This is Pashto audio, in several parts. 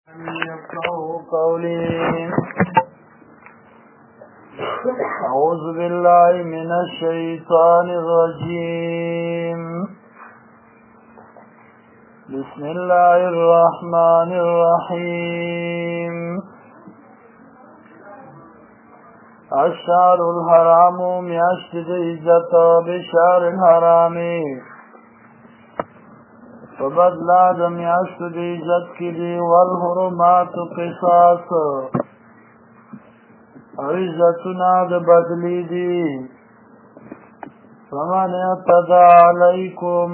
يفقهوا قولي. أعوذ بالله من الشيطان الرجيم. بسم الله الرحمن الرحيم. الشهر الحرام میاشت د عزت بشهر الحرام فبدلا د میاشت د عزت کی دی والحرمات قصاص او عزتنا د بدلی دی. فمن اعتدى علیکم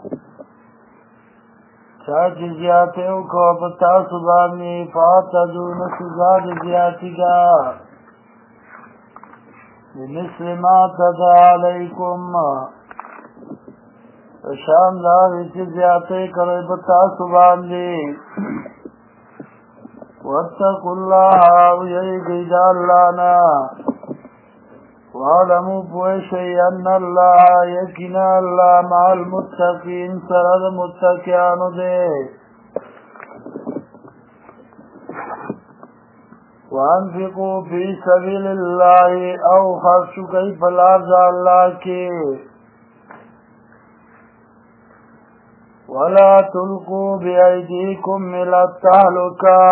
چاچ زیاده او کو پتا سبانی فاتدو نسزا د زیادی دا بمثل ما اعتدى علیکم شان دار چې زیاته کوي په تاسو باندې. واتقوا الله ويجد الله نا واعلموا بوشي ان الله يكنا الله مع المتقين سرد متقيان دے. وانفقوا في سبيل الله او خرچو کئی پلارز اللہ کے. ولا تلقوا بأيديكم إلى التهلكة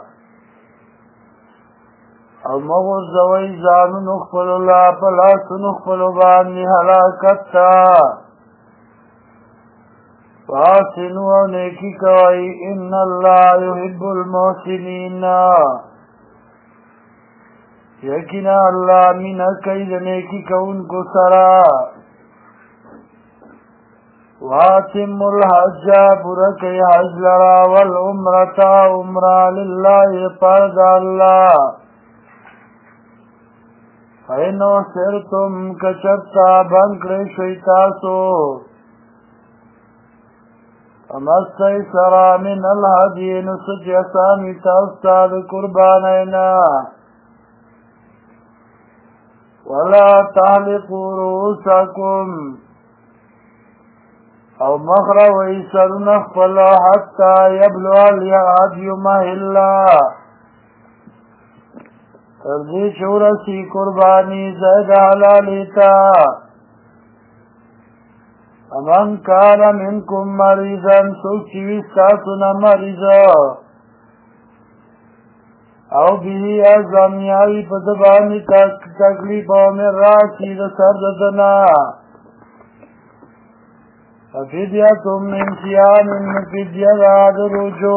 او مغرزوی زانو نخفل اللہ پلاس نخفل بانی حلاکت تا. فاسنو او نیکی کوئی ان اللہ يحب المحسنین یقینا اللہ من کئی نیکی کون کو سرا. واتم الحج برکی حج لرا والعمرتا عمرا للہ فرد اللہ. فینو سرتم کچرتا بنکر شیطاسو امستی سرا من الحجی نسج اسامی تاستاد قربانینا. ولا تحلقوا رؤوسکم او مخرا ویسرون اخفلا حتی یبلو الهدی محلا ترجی شورسی قربانی زید حلالیتا. امن کان منکم مریضا سوچی ساسونا مریضا او بیهی ازامیاوی پدبانی تکلیف او من راکی دا سرددنا. ففدیت من صیام فدیت آد رجو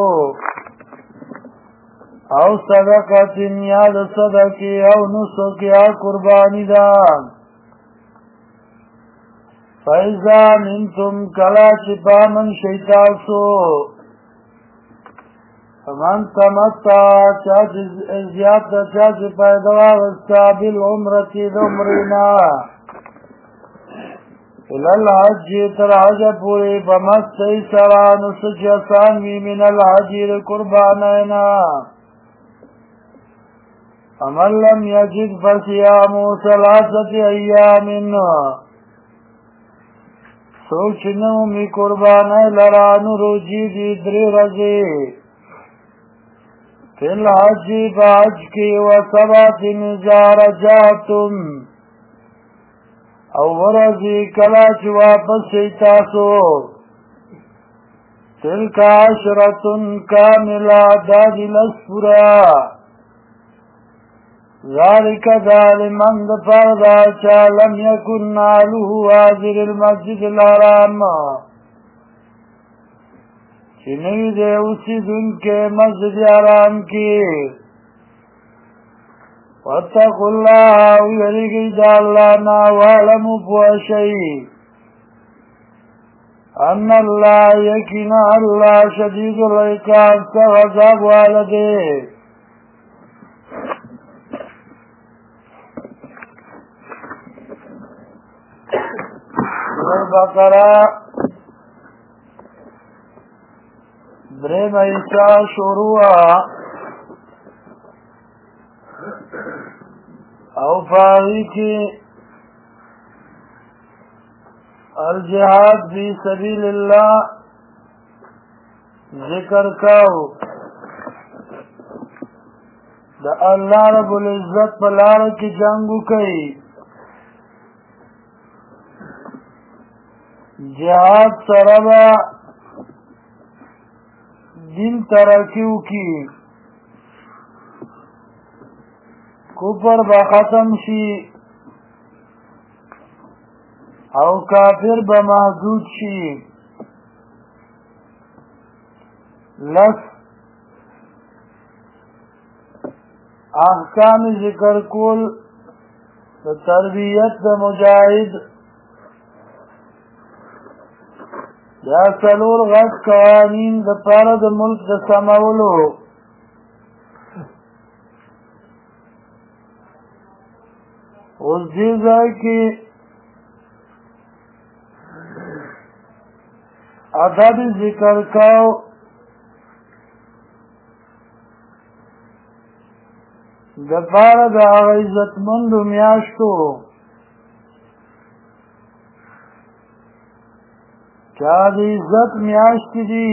او صدقت یاد صدقی او نسک یا قربانی دان. فیضا منتم کلا چپا من شیطاسو فمن تمتا چاچ زیادت چاچ پیدوا وستا بالعمرتی دمرینا الالحج تر حج پوری بمستی سران سچ اسانوی من الحجیر قربانینا. امن لم یجد فصیامو ثلاثت ایام سوچنو می قربانی لرانو روجی دی دری رزی فی الحج فحج کی و سبات نزار جاتم او ورزی کلاچ واپس شیطاسو تلک عشرتن کاملا دادی لسپورا. ذالک ظالمن دفردا چا لم یکن نالوه حاضر المسجد الحرام چنوی دے اسی دن کے مسجد حرام کی. واتقوا الله ويرجي جعلنا وعلموا بوشي أن الله يكنا الله شديد العقاب سغضب والده. البقرة درم ایسا شروعا او فاہی کی الجہاد فی سبیل اللہ ذکر کاو د الله رب العزت په لاره کې جنګ وکړي جهاد سره به دین ترقی وکړي کفر به ختم شي او کافر به محدود شي لس احکام ذکر کول د تربیت د مجاهد دا څلور غټ قوانین د پاره د ملک د سمولو اوس دې ځای کې ادب ذکر کاو د پاره د هغه عزتمندو میاشتو چا د عزت میاشتې دي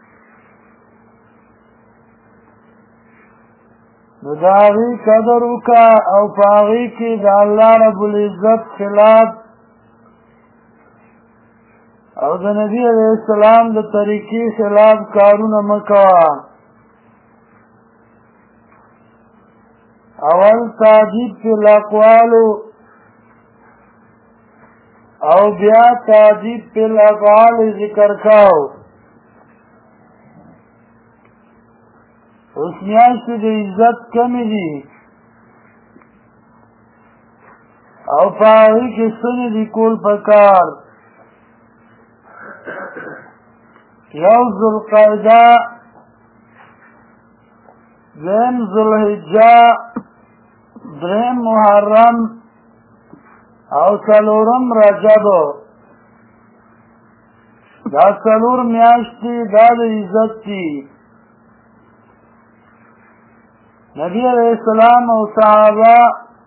نو د هغې قدر وکړه او په هغې کې د الله رب العزت خلاف او د نبي علیه السلام د طریقې خلاف کارونه مه کوه اول تعجیب فی الاقوالو او بیا تعجیب فی الافعال ذکر کاو اوس میاشتې د عزت کمې دي او په هغې کې څه نه دي کول پکار یو ذوالقعده دویم ذوالحجه دریم محرم او څلورم رجب دا څلور میاشتې دا د عزت دي نبی علیہ السلام او صحابه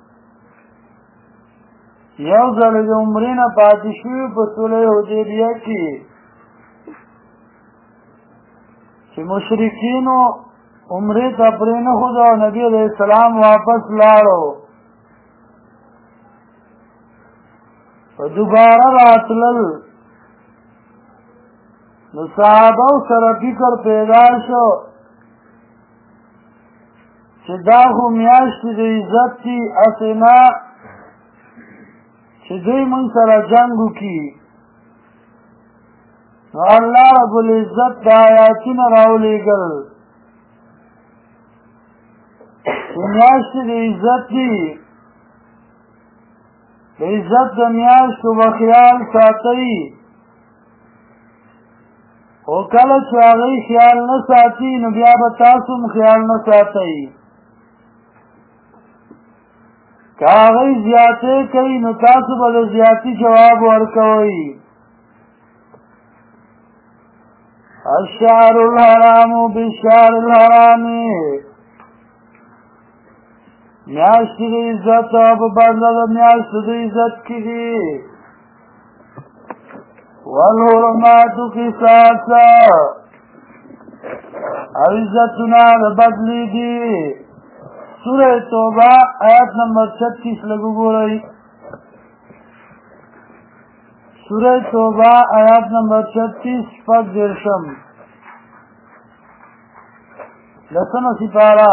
یو ځل د عمرې نه پاتې شوي په صلح حدیبیه کې چې مشرکینو عمرې ته پرېنښوده او نبي علیہ السلام واپس لاړو په دوباره راتلل نو صحابه سره فکر پیدا شو چې دا خو میاشتې د عزت دي هسې نه چې دوی موږ سره جنګ وکړي نو الله رب العزت دا آیاتونه راولېږل چې میاشتې د عزت دي د عزت د میاشتو به خیال ساتئ خو کله چې هغوی خیال نه ساتي نو بیا به تاسو هم خیال نه ساتئ که هغوی زیاتې کوي نو تاسو به د زیاتي جواب ورکوئ الشهر الحرام بالشهر الحرام میاشتې د عزت او په بدله د میاشتو د عزت کې دي والحرمات قصاص او عزتونه د بدلې دي سورہ توبه آیت نمبر 36 لگو گو رہی سورہ توبه آیت نمبر 36 پاک درشم لسم سپارہ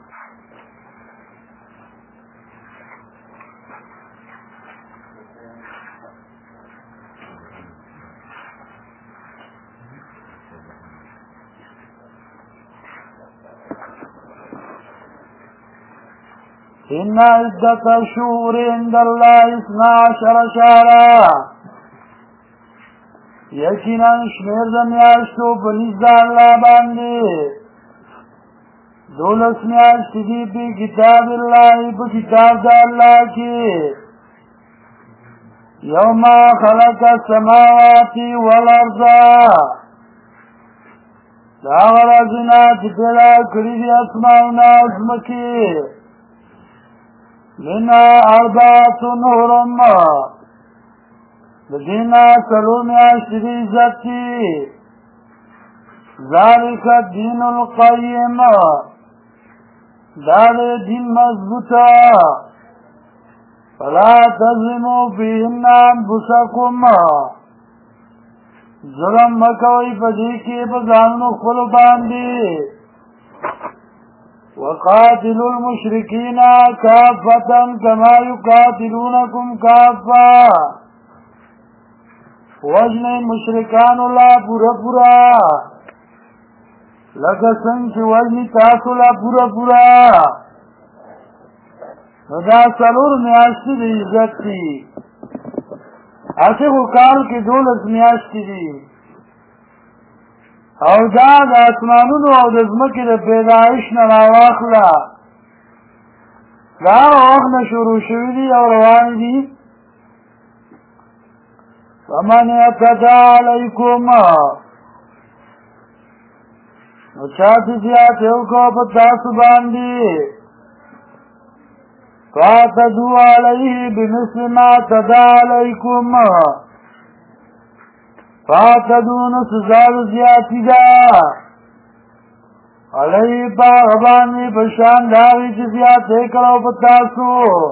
إن عدة الشهور عند الله 12 شهرا یقینا شمیر د میاشتو په نزد الله باندې 12 میاشتې دي په کتاب الله په کتاب د الله کې یوم خلق السماوات والارض دا ورځونه چې پیدا کړي دي اسمانونه او ځمکې منها 4 حرم لدينا څلور میاشتې د عزت دي ذلك الدين القیم دار دین مضبوطا فلا تظلموا فیهن انفسکم ظلم مکوئی پدی کی بزانو خپل باندې وقاتلوا المشرکین کافة کما یقاتلونکم کافة وجن مشرکان الله پورا پورا لکه څنګه چې وجنی تاسو لا پورا پورا نو دا څلور میاشتې د عزت دي اته کال کې 12 میاشتې دي او دا د اسمانونو او د ځمکې د پیدایش نه راواخله دا وخت نه شروع شوي دي او روان دي فمن اعتدى علیکم نو چاته زیات یو کو په تاسو باندې فاعتدوا علیه بمثل ما اعتدى علیکم فاعتدوا نو سزا زیاتی دا علیه باغ باندې بشان داوی چې زیات کړو په تاسو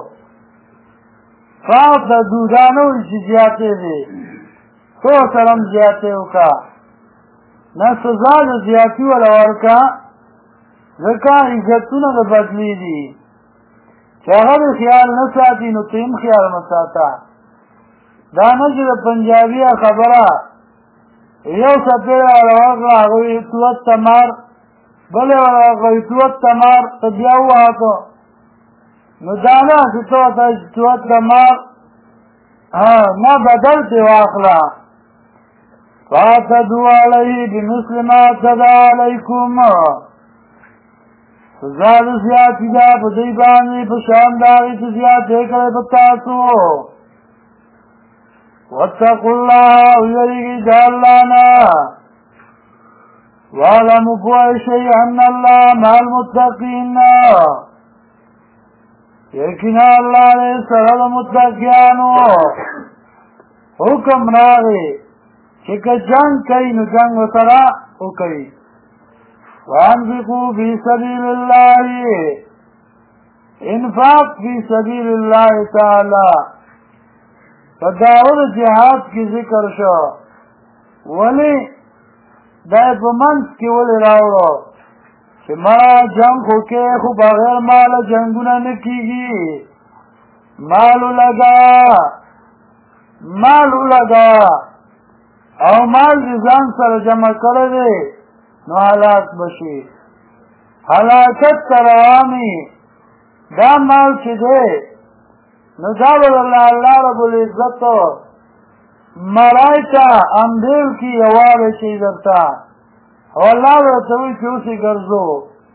فاعتدوا دا نو چې زیاتې دي تو سلام زیاتې وکا نه سزا زیاتی ولا ورکا ځکه عزتونه د بدلی دي چې هغه خیال نه ساتي نو تیم خیال نه ساته دا نه چې پنجابي خبره یو سپېړه راغله هغه توت تمار بلې هغه توت تمار ته بیا وهاکو نو دا نه چې توت تمار ما بدل دی واخله فاعتدوا علیه بمثل ما اعتدى علیکم سزا زیاتی دا په دې باندې په شان دا چې زیات کړي په تاسو واتقوا الله ويرجى الله واعلموا بشيء ان الله مع المتقين یقینا الله له سره متقینانو حکم راغی چې جنگ کوي نو جنگ سره وکړي وانفقوا في سبيل الله انفاق في سبيل الله تعالى فداول جهاد کی ذکر شو ولی دا په منځ کې ولې راوړو چې ما جنگ وکړي خو بغیر مال جنگونه نه کیږي مال لگا او مال ځان سره جمع کړی نو حالات بشي حلاکت تروانی دا مال چې دی نو دا الله رب العزت ملائکه اندیل کی یواره شي درته او الله ورته وایي چې اوسې ګرځو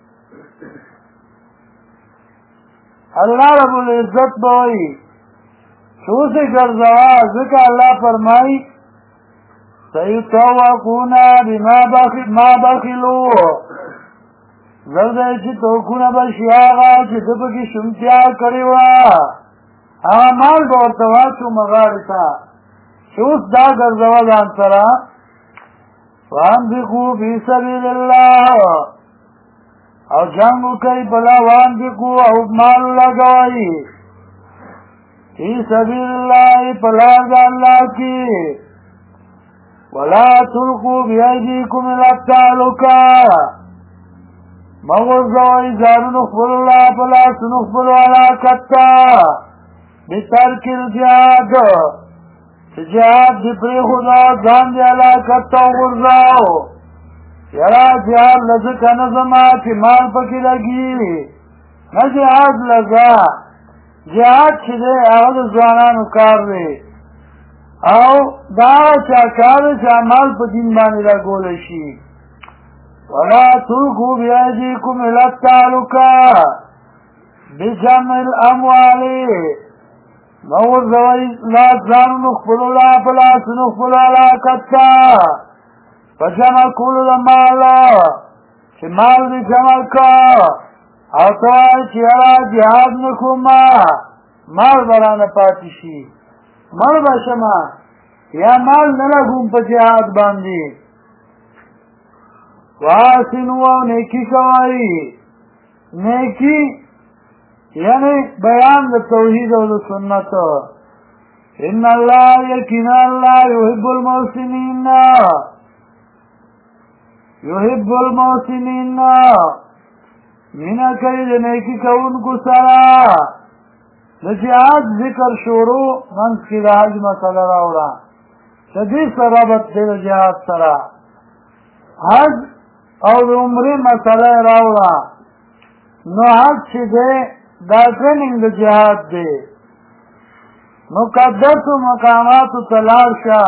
الله رب العزت به وایي چې اوسې ګرځوه ځکه الله فرمایي سيطوقون بما بخلوا زرده چې توقونه بشي هغه چې د پکې شمتیا کړې وه هغه مال به ورته واچو مغاړې ته چې اوس دا ګرځوه ځان سره وانفقوا فی سبیل الله او جنګ وکړئ بلا وانفقوا او مال لګوئ فی سبیل الله په لار د الله کې ولا تلقوا بأيديكم إلى التهلكة مغزوي زارون خبر الله فلا سنخبر على كتا بترك الجهاد جهاد دی پری خدا ځان دی علا کتا غرزاو یرا جهاد لذکا نظما چی مال پکی لگی نا جهاد لگا جهاد چی دی اغد زوانانو کار دی او دا چا کار چا مال پا دین بانی لگولشی ولا تلقوا بأيديكم إلى التهلكة بجمع الأموال نور زوی لا زانو نخبرو لا پلا سنخبرو لا کتا فجمع کولو دا مالا چه مال دی جمع کا او توائی چه یرا جهاد نکو مال برانا پاتی شی مال باشما یا مال نلگون پا جهاد باندی واسنو و نیکی کوائی نیکی یعنی بیان د توحید او د سنت. ان الله یقینا الله یحب المحسنین مینا کوي د نیکی کوونکو سره. د جهاد ذکر شروع منځ کې د حج مسله راوړه چې دې سره ربط دی د جهاد سره. حج او د عمرې مسله راوړه. نو حج چې دی دا ټریننګ د جهاد دی. مقدسو مقاماتو ته لاړ شه،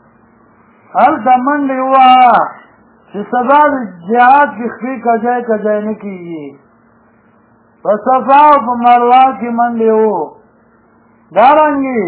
هلته منډې ووهه چې سبا د جهاد کې خپې کجای کجای نه کېږي. په صفا او په مروه کې منډې وو. دارنګې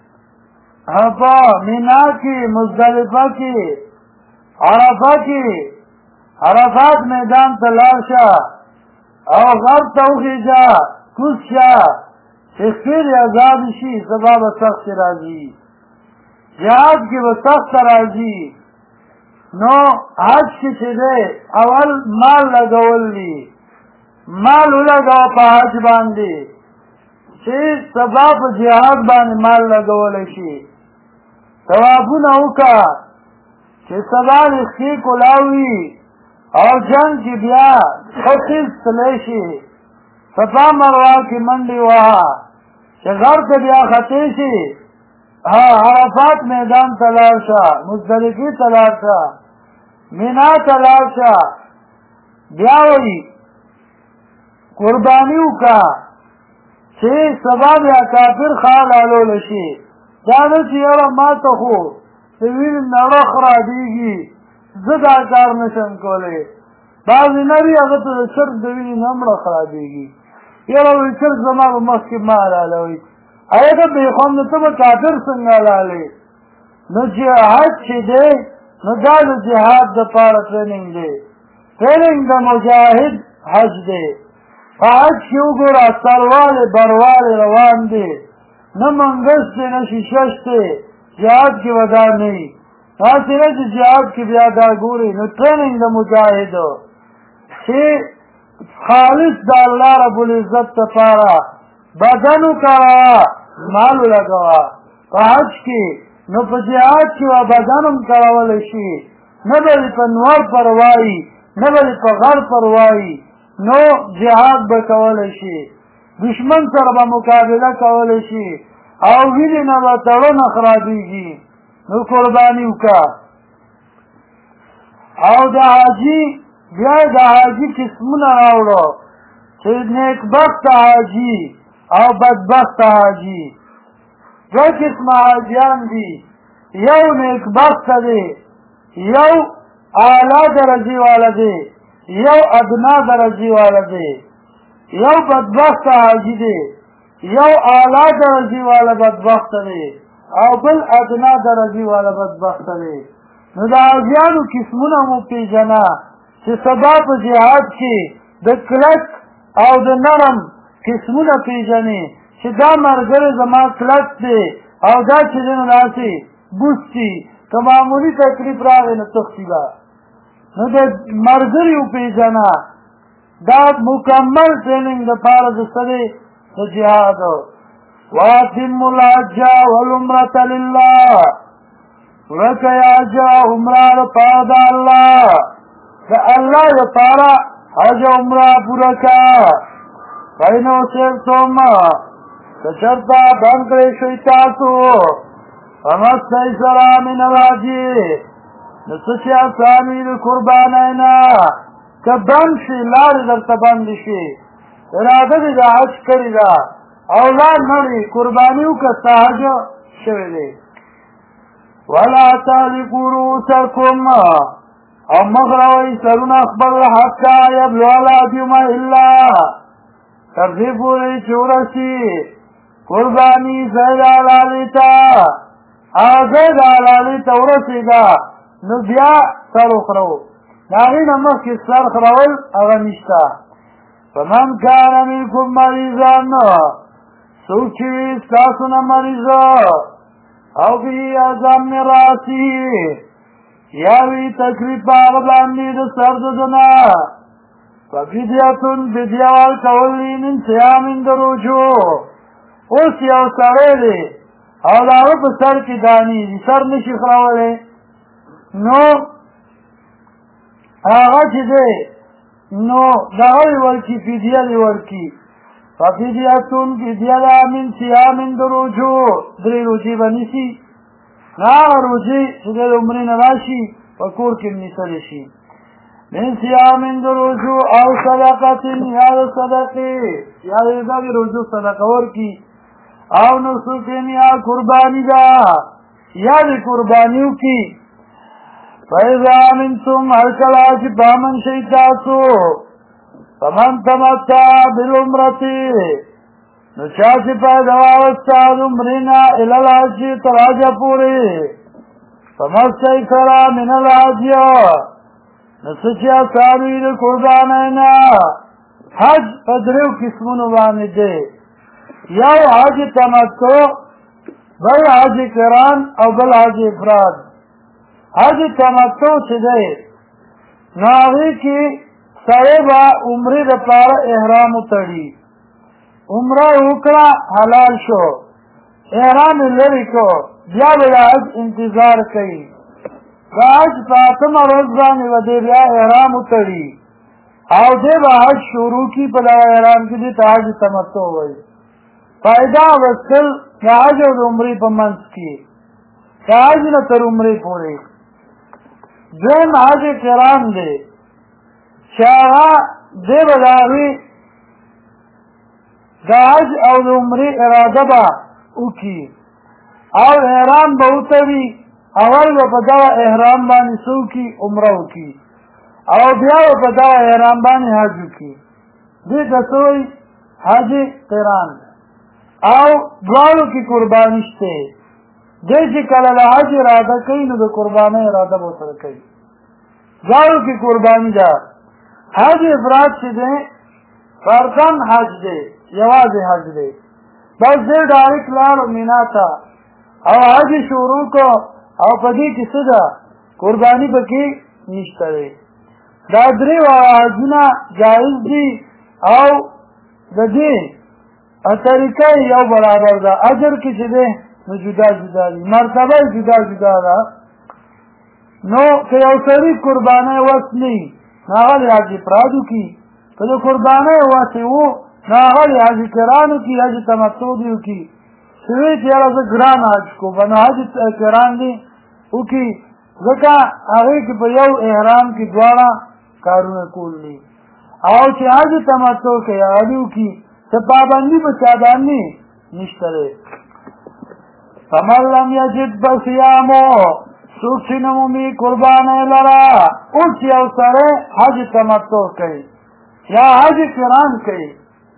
په مینا کې، مزدلفه کې، عرفه کې عرفات میدان ته لاړ شه او غر ته وخېږه، کوز شه چې خپې دې ازاد شي. سبا به سخت راځي، جهاد کې به سخت راځي. نو حج کې چې دی اول مال لګول دي. مال ولګوه په حج باندې چې سبا په جهاد باندې مال لګولی شي. طوافونه وکړه چې سبا دې ښې کلاوي او جنګ کې بیا ښه تیز تلی شي. صفا مروه کې منډې وهه چې غر ته بیا ختې شي. عرفات میدان ته لاړ شه، مزدلفې ته لاړ شه، مینا ته لاړ شه. بیا وایي قرباني وکړه چې سبا بیا کافر خالالولی شي. دا نه چې یاره ما ته خو د وینې نړخ رادېږي، زه دا کار نشم کولی. بعضې نري هغه ته د چرګ د وینې نه مړخ رادېږي. یاره وایي چرګ زما په مخکې ما حلالوي. هغه ته بې خونده ته به کافر څنګه حلالوي؟ نو جهاد چې دی نو دا د جهاد دپاره ټریننګ دی. ټریننګ د مجاهد حج دی. په حج کې وګوره سروالی بروالی روان دی، نه منګس دی نه شیشش دی. جهاد کې به دا نه وي. داسې نه چې جهاد کې بیا دا ګوري. نو ټریننګ د مجاهدو چې خالص د الله رب العزت دپاره بدن وکړه، مال ولګوه په حج کې. نو په جهاد کې به بدن هم کړولی شي، نه به دې په نور پروایي، نه به دې په غر پروایي. نو جهاد به کولی شي، دشمن سره به مقابله کولی شي او وینې نه به تړونه خرابېږي. نو قرباني وکړه. او د حاجي بیا د حاجي قسمونه راوړو چې نیکبخته حاجي او بدبخته حاجي. دو قسمه حاجیان دي، یو نیکبخته دی، یو اعلی درجې والا دی، یو ادنا درجې والا دی. یو بدبخته حاجي دی، یو اعلی درجې والا بدبخته دی او بل ادنا درجې والا بدبخته دی. نو د حاجیانو قسمونه مو پېژنه چې سبا په جهاد کې د کلک او د نرم قسمونه پېژنې چې دا ملګری زما کلک دی او دا چې دی نو داسې بوستي، که معمولي تکلیف راغی نو تښتي به. نو د ملګري وپېژنه. دا مکمل ټریننګ دپاره د څه دی؟ د جهاد. واتموا الحج والعمرة لله. ورکه یې حج او عمره دپاره د الله. د الله دپاره حج او عمره پوره کړه. فإن أحصرتم که چېرته بند کړی شئ تاسو فما استيسر من الهدي نو څه چې اسان وي د قربانۍ نه. که بند شي لارې درته بندې شي، اراده دې د حج کړې ده او لار مړې قرباني وکړه، ستا حج شوی دی. ولا تحلقوا رؤوسکم او مخ راوئ سرونه خپل حتی یبلغ الهدي محله تر دې پورې چې ورسي قرباني ځای د حلالۍ ته. هغه ځای د حلالۍ ته ورسېږه نو بیا سر وخرو. د هغې نه مخکې سر خرول هغه نشته. فمن کان منکم مریضا څوک چې وي ستاسو نه مریضه او به اذى من راسه یا وي تکلیف په هغه باندې د سر د ده نه ففدیتون فدیوال کولی من صیام دروجو اوس یو سړی دی او د هغه په سر کې دانې دي سر نشي خراولی نو هغه چې دی نو دغه یې ورکي فدیه دې ورکي ففدیتون فدیه ده من صیام دروجو 3 روژې به نیسي هغه روژې چې دی د عمرې نه راشي په کور کې نیسلی شي من صیام دروجو او صدقت یا د صدقې یا د دغې روژو صدقه ورکي او نسکن یا قربانی دا یا د قربانی وکي فاذا منتم هر کله چې پامن شئ تاسو فمن تمتع بالعمرة نو چا چې پیدا واوستا د عمرې نه الی الحج تر حجه پورې فما استیسر من الحج نو څه چې آسان وي د قربانۍ نه حج په 3 قسمونو باندې دی یو حج تمتع بل حج قران او بل حج افراد حج تمتع چې دی نو هغې کې سړی به عمرې دپاره احرام وتړي عمره وکړه حلال شو احرام یې لرې کړو بیا به د حج انتظار کوي د حج په 8مه ورځ باندې به دی بیا احرام وتړي او دی به حج شروع کړي په دغه احرام کې دې ته حج تمتع وایي فائدہ وصل د حج او د عمرې په منځ کې د حج نه تر عمرې پورې دویم حج قران دی چې هغه دی به د هغې د حج او د عمرې اراده به وکړي او احرام به وتړي اول به په دغه احرام باندې څه وکړي عمره وکړي او بیا به په دغه احرام باندې حج وکړي دې ته څه وایي حج قران او دواړو کې قرباني شته دی چې کله د حج اراده کوي نو د قربانۍ اراده به ورسره کوي دواړو کې قرباني ده حج افراد چې دی فردن حج دی یوازې حج دی بس دی ډایرکټ لاړو مینا ته او حج شروع کو او په دې کې څه ده قرباني پکې نشته دی دا 3 حجونه جایز دي او د دې طریقه یو برابر ده اجر کې چې دی نو جدا جدا دي مرتبه جدا جدا ده نو که یو سړي قربانۍ وس نه وي نو هغه د حج افراد وکړي که د قربانۍ وس یې و نو هغه د حج قران وکړي حج تمتع دې وکړي چې وایي چې یاره زه ګران حج کوم نو حج قران دې وکړي ځکه هغې کې په یو احرام کې دواړه کارونه کول دي او چې حج تمتع کوي هغه دې وکړي څه پابندي په چا باندې نشته دی فمن لم یجد فصیامو څوک چې نه مومي قربانۍ لره اوس یو سړی حج تمتع کوي یا حج قران کوي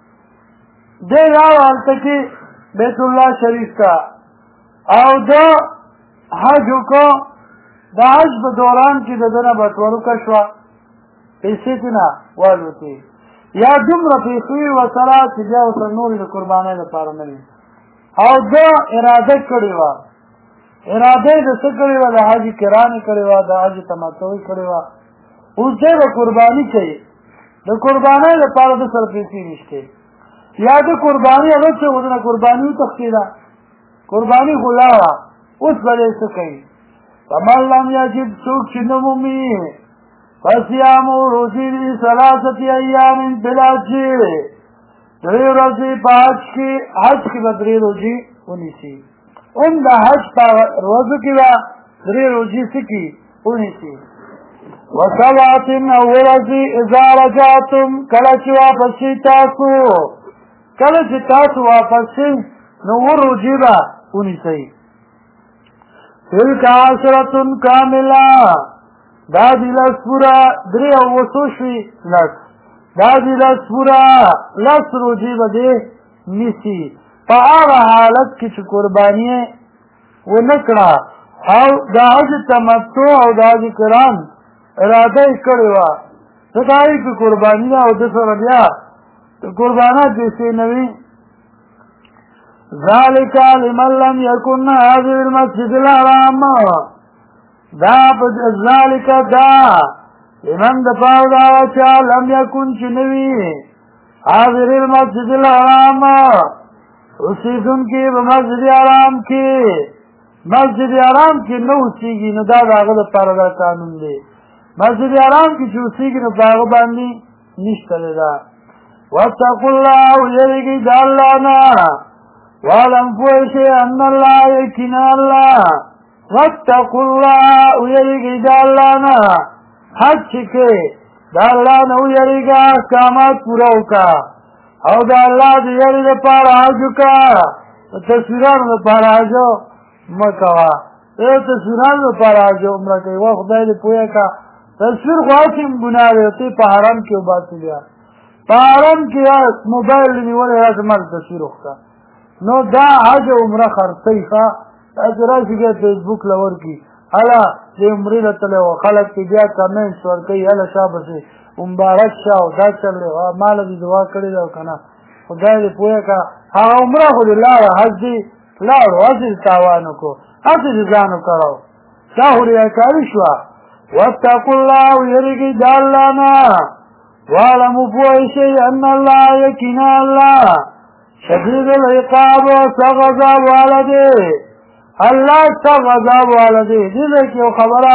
دی راو هلته کې بیت الله شریف ته او د حج وکړو د حج په دوران کې د ده نه بټوړوکه شوه پیسې ترې نه والوتې یا دومره پیسې ورسره چې بیا ورسره نورې د قربانۍ لپاره نه وي او ده اراده کړې وه اراده یې د څه کړې وه د حج قران یې کړې وه د حج تمتع یې کړې وه اوس دی به قرباني کوي د قربانۍ لپاره د سره پیسې نشته یا د قرباني هغه څه و نه قرباني وتښتېده قرباني خو لاړه اوس به دی څه کوي فمن لم یجد څوک چې نه مومي فصیامو روزې دي 3 ایام بالحج 3 ورځې په حج کې به 3 روزې ونیسي هم د حج په ورځو کې به 3 روزې څه کړي ونیسي وسبعة او ورځې اذا رجعتم کله چې واپس شئ تاسو کله چې تاسو واپس شئ نو 9 روزې به ونیسئ تلک 10 کامله دا دی لس پورا 3 او وسو شوي لس دا دی لس پورا لس روزې به دی نیسي په هغه حالت کې چې قرباني یې ونه کړه او د حج تمتع او د حج قران اراده یې کړې وه ځکه هغې کې قرباني ده او ده سره بیا د قربانات پیسې نه وي ذلک لمن لم یکن حاضر المسجد الحرام دا ذالک دا لمن دفاع دا چا لم یکن چنوی حاضر المسجد الحرام اوسیدن کی بمسجد حرام کی مسجد حرام کی نو اوسیگی نو دا داغه لپاره دا قانون دی مسجد حرام کی چې اوسیگی نو پاغه باندې نشته دا واتقوا الله یریږي د الله نه وعلم پوشی ان اللہ یقین اللہ واتقوا اللہ یریږي د الله نه حج چکے دا اللہ نو یریگا احکامات پورا ہوکا او دا اللہ دی یری دا پارا حجو کا تصویران دا پارا حجو مکوا تصویران دا پارا حجو عمرہ کئی وہ خدای دی پویا کا تصویر خواسیم گناہ رہتی پا حرم کیو باتی لیا پا حرم کیا موبائل نیولی راز مر تصویر اختا نو دا حج عمرہ خرصی خوا اعتراضی گیا فیسبوک لور کی حالا دی عمری لطلے و خلق کی بیا کمنٹس ورکی حالا شاہ بسی مبارک شاہ دا چلے مالا دی دعا کری دا کنا خدای دی پویا کا ہاں عمرہ خود لار حج دی لار حج تاوانو کو حج دی زانو کرو شاہوری اکاری شوا واتقوا اللہ یریگی دا اللہ نا وعلمو پوئیشی ان اللہ یکینا اللہ شدید العقاب و سغذاب والدے اللہ سب عذاب والا دے دیده که خبره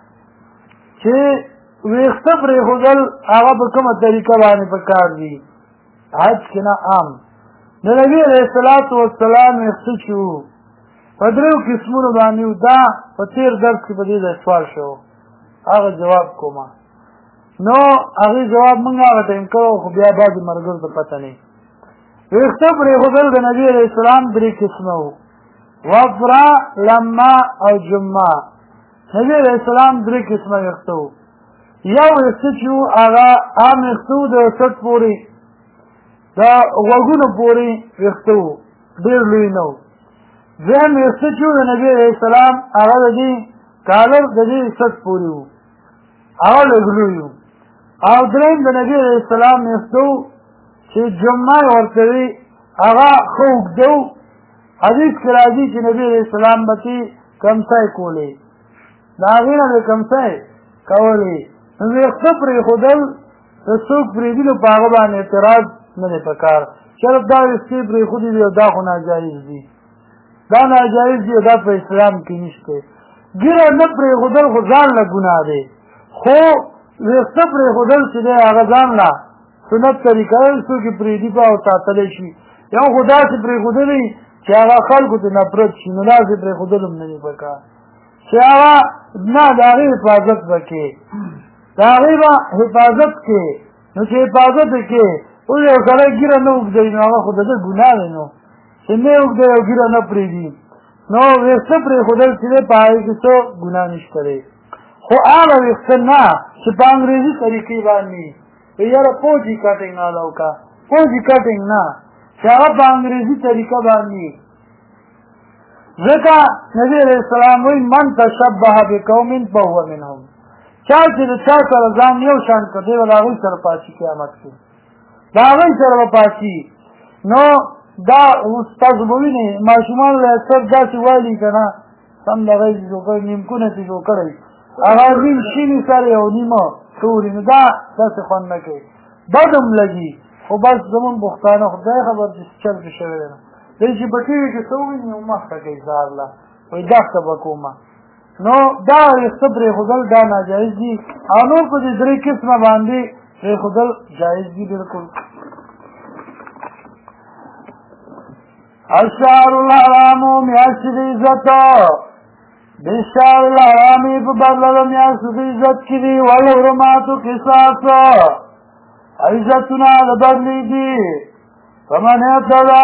چه ویخته پری خودل آغا بکم طریقه بانی پکار دی حج کنا عام نبی علیہ السلام ویخته چو پدریو کسمونو بانیو دا پتیر درس کی پدید سوال شو آغا جواب کوما نو آغی جواب منگا آغا تیم کرو خو بیا بازی مرگر دا پتا نی ویخته پری خودل دا نبی علیہ السلام دری کسمو وفرا لما او جمع نبی علیہ السلام دری قسم ویختو یو ویخته چو آغا عام ویختو دا ست پوری دا وگون پوری ویختو دیر لوی نو زین ویخته چو دا نبی علیہ السلام آغا دا دی کالر دا دی ست پوری ہو آغا لگلوی ہو او درین دا نبی علیہ السلام ویختو چه جمع ورکوی آغا خوک دو حدیث کی راضی چی نبی علیہ السلام بتی کمسائی کولے داغینا بے کمسائی کولی نوی اختب ری خودل رسوک پریدی لو پاغبان اعتراض نده پکار شرف دا رسکی پری خودی دی دا خو ناجائز دی دا ناجائز دی دا پا اسلام کی نشتے گیره نپری خودل خوزان لگناہ دے خو اختب ری خودل چی دے آغازان لا سنت طریقہ رسو کی پریدی پا او تاتلشی یو خدا سی پری خودلی چی آغا خلقو تی نپرد شی نلازی پر خودلم ندی پکا چی آغا نا داغی حفاظت بکی داغی با حفاظت کے نو چی حفاظت کے او یو سرائی گیره نو اگدهی نو آغا خود ده گناه دی نو چی نی اگده یو گیره نپریدی نو ویخته پری خودل چی ده پاہی کسو گناه نشتره خو آغا ویخته نا چی پا انگریزی طریقی بانی یارا پوچی کٹنگ آلاو کا پوچی کٹنگ نا چاہا پا انگریزی طریقہ بانی ذکا نبی علیہ السلام وی من تشبہ بقومن فہو منہم چاہ چی دا چاہ سر ازام یو شان کردے و داغوی سر پاسی قیامت کی داغوی سر پاسی نو دا استازبوی نی معشومان لے سر دا سی والی کنا سم لغی جو کر نیمکونتی جو کرائی اغازین شینی سر یو نیمو توری نو دا سی خون نکی بدم لگی خو بس زمون بختانه خدای خبر دې چل کې شوی نه دې چې بټیږي چې سوې نو مخه کوي زار الله وای دا څه وکوما نو دا صبر خدل دا ناجایز دي او نو په دې درې قسمه باندې خدل جایز دي بالکل اشعار الحرام میاشت عزت بشار الحرامی په بدل میاشت عزت کې دي والحرمات قصاص عزتنا لبرلی دی فمن اعتدى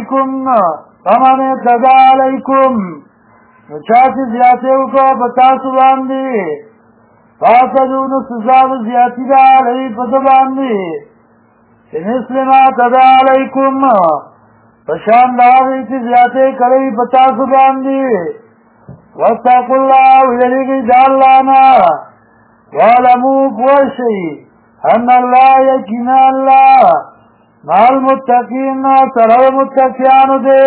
علیکم نچاتی زیادے کو بتاسو باندی فاسدون سزاب زیادی دا علی پتباندی مثل ما اعتدى علیکم فشان داغی تی زیادے کلی بتاسو باندی واتقوا اللہ یلیگی دالانا وعلمو پوشی ان اللہ یقینا اللہ مال متقین سرو متقیانو دے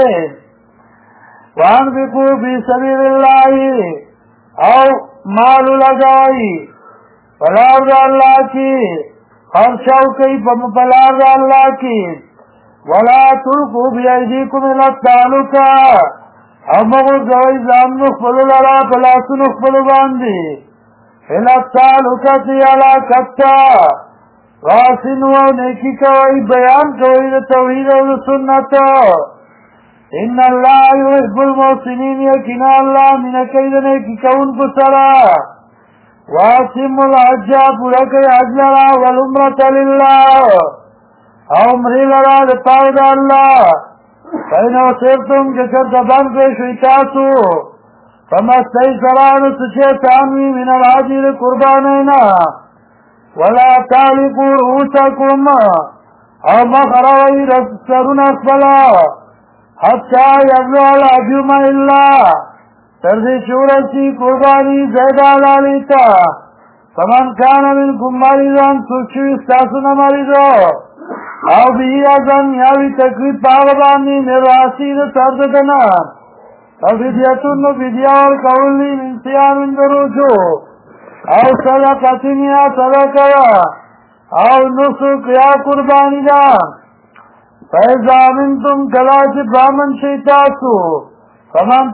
وانفقوا فی سبیل اللہ او مالو لگائی پلار دا اللہ کی خرچو کئی پلار دا اللہ کی ولا تلقو بیدیکم الاتالکا امغو زوی زام نخبلو لرا پلاسو نخبلو باندی الاتالکا تیالا کتا غاسنو نیکی کوئی بیان کوئی دا توحید و سنت ان اللہ یحب المحسنین یقینا اللہ من کید نیکی کون پسرا واسم الحج پورا کئی حج لرا والعمرت للہ عمری لرا دپاو دا اللہ فینو سیرتم جسر دبان پیش ویتاسو فمستی سرانو سچے سانوی من الحجیر قربانینا ولا تعلقوا رؤوسکم او مخروی رسرون اقبلا حتی یبلو الحجم اللہ تردی شورسی قربانی زیدہ لالیتا فمن کانا منکم مریضان سوچوی استاسونا مریضو او بھی ازن یاوی تکلیف پاغبانی نراسید سرددنا ففدیتون فدیار قولی من سیام دروجو او صدقتن یا صدقیا او نسک یا قربانی دا فیضا منتم کلاچ برامن شیطاسو فمن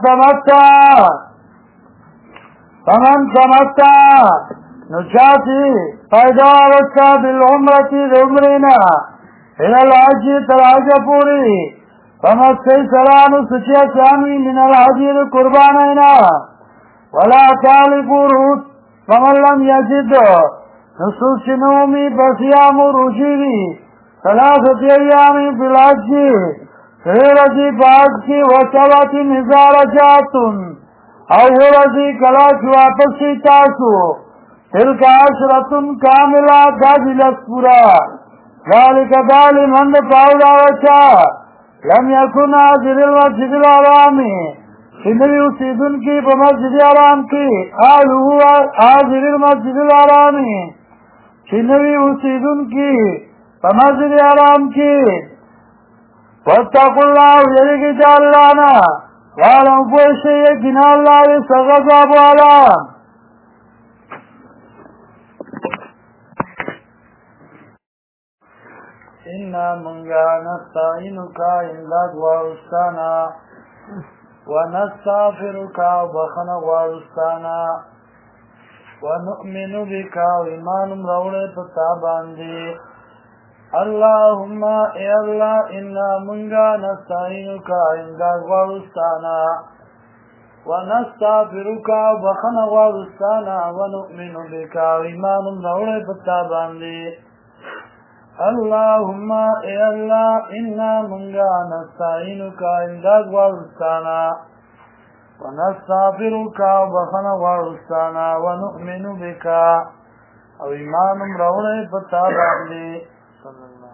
تمتا نچاتی فیضا رسا بالعمرتی دعمرینا الالحجی تراجع پوری فمستی سرانو سچیا چانوی من الحجی قربانینا ولا تعلقوا رؤوس فمن لم یجد نصوص نومی بسیام روشیوی ثلاثت ایامی فی الحجی رضی باز کی وسواتی نزارجاتن او رضی کلاچ واپس شیطاسو تلک عشرتن کاملہ دادی لسپورا ذالک دالی مند پاودا وچا لم یکن آجر المسجد الحرامی چنوی اسیدن کی بمسجد حرام کی آلو آجر المسجد الحرامی چنوی اسیدن کی بمسجد حرام کی واتقوا اللہ یلکی جالانا وعلم پوشی یکنا اللہ سغذاب والا انا منگا نستعینکا امداد وارستانا ونستغفرکا بخن وارستانا ونؤمن بکا ایمان روڑے پتا باندی اللہم اے اللہ انا منگا نستعینکا امداد وارستانا ونستغفرکا بخن وارستانا ونؤمن بکا ایمان روڑے پتا باندی اللہم اے اللہ انا منگا نستعینکا امداد وارستانا ونستغفرکا بخن وارستانا ونؤمن بکا او ایمان روڑے پتا باندی صلی اللہ